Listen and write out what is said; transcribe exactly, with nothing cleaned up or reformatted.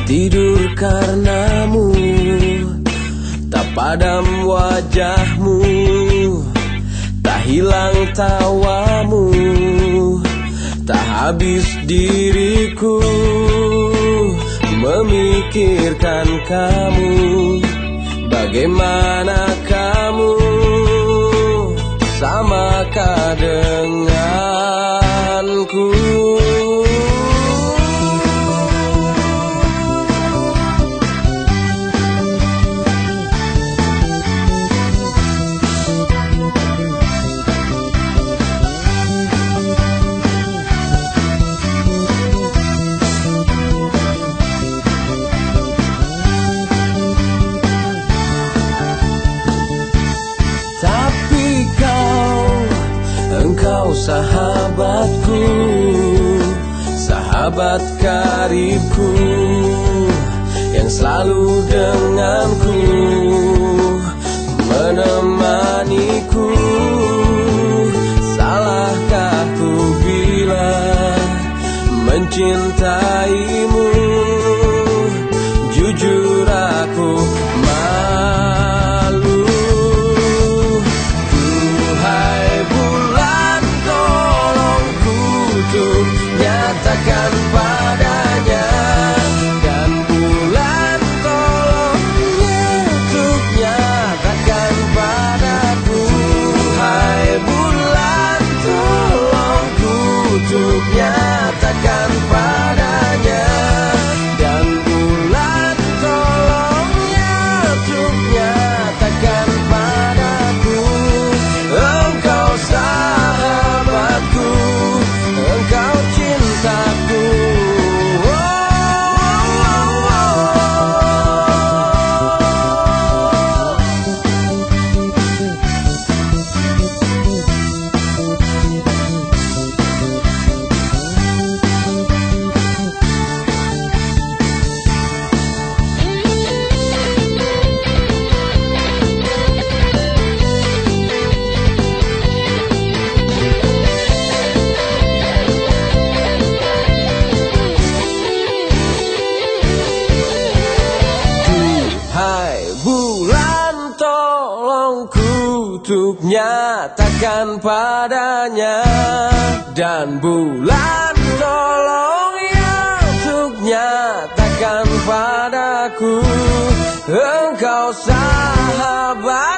tidur karenamu, tak padam wajahmu, tak hilang tawamu, tak habis diriku memikirkan kamu. Bagaimana kamu, samakah denganku? Engkau sahabatku, sahabat karibku, yang selalu denganku, menemaniku. Salahkah ku bila mencintaimu? Jujur aku malu. Nyatakan padanya, dan bulan tolongnya untuk nyatakan padaku. Hai bulan, tolongku untuk nyatakan padanya, dan bulan tolongnya untuk nyatakan padaku. Engkau sahabatku, engkau cintaku. Oh, oh, oh, bulan tolongku untuk nyatakan padanya, dan bulan tolong ya untuk nyatakan padaku. Engkau sahabat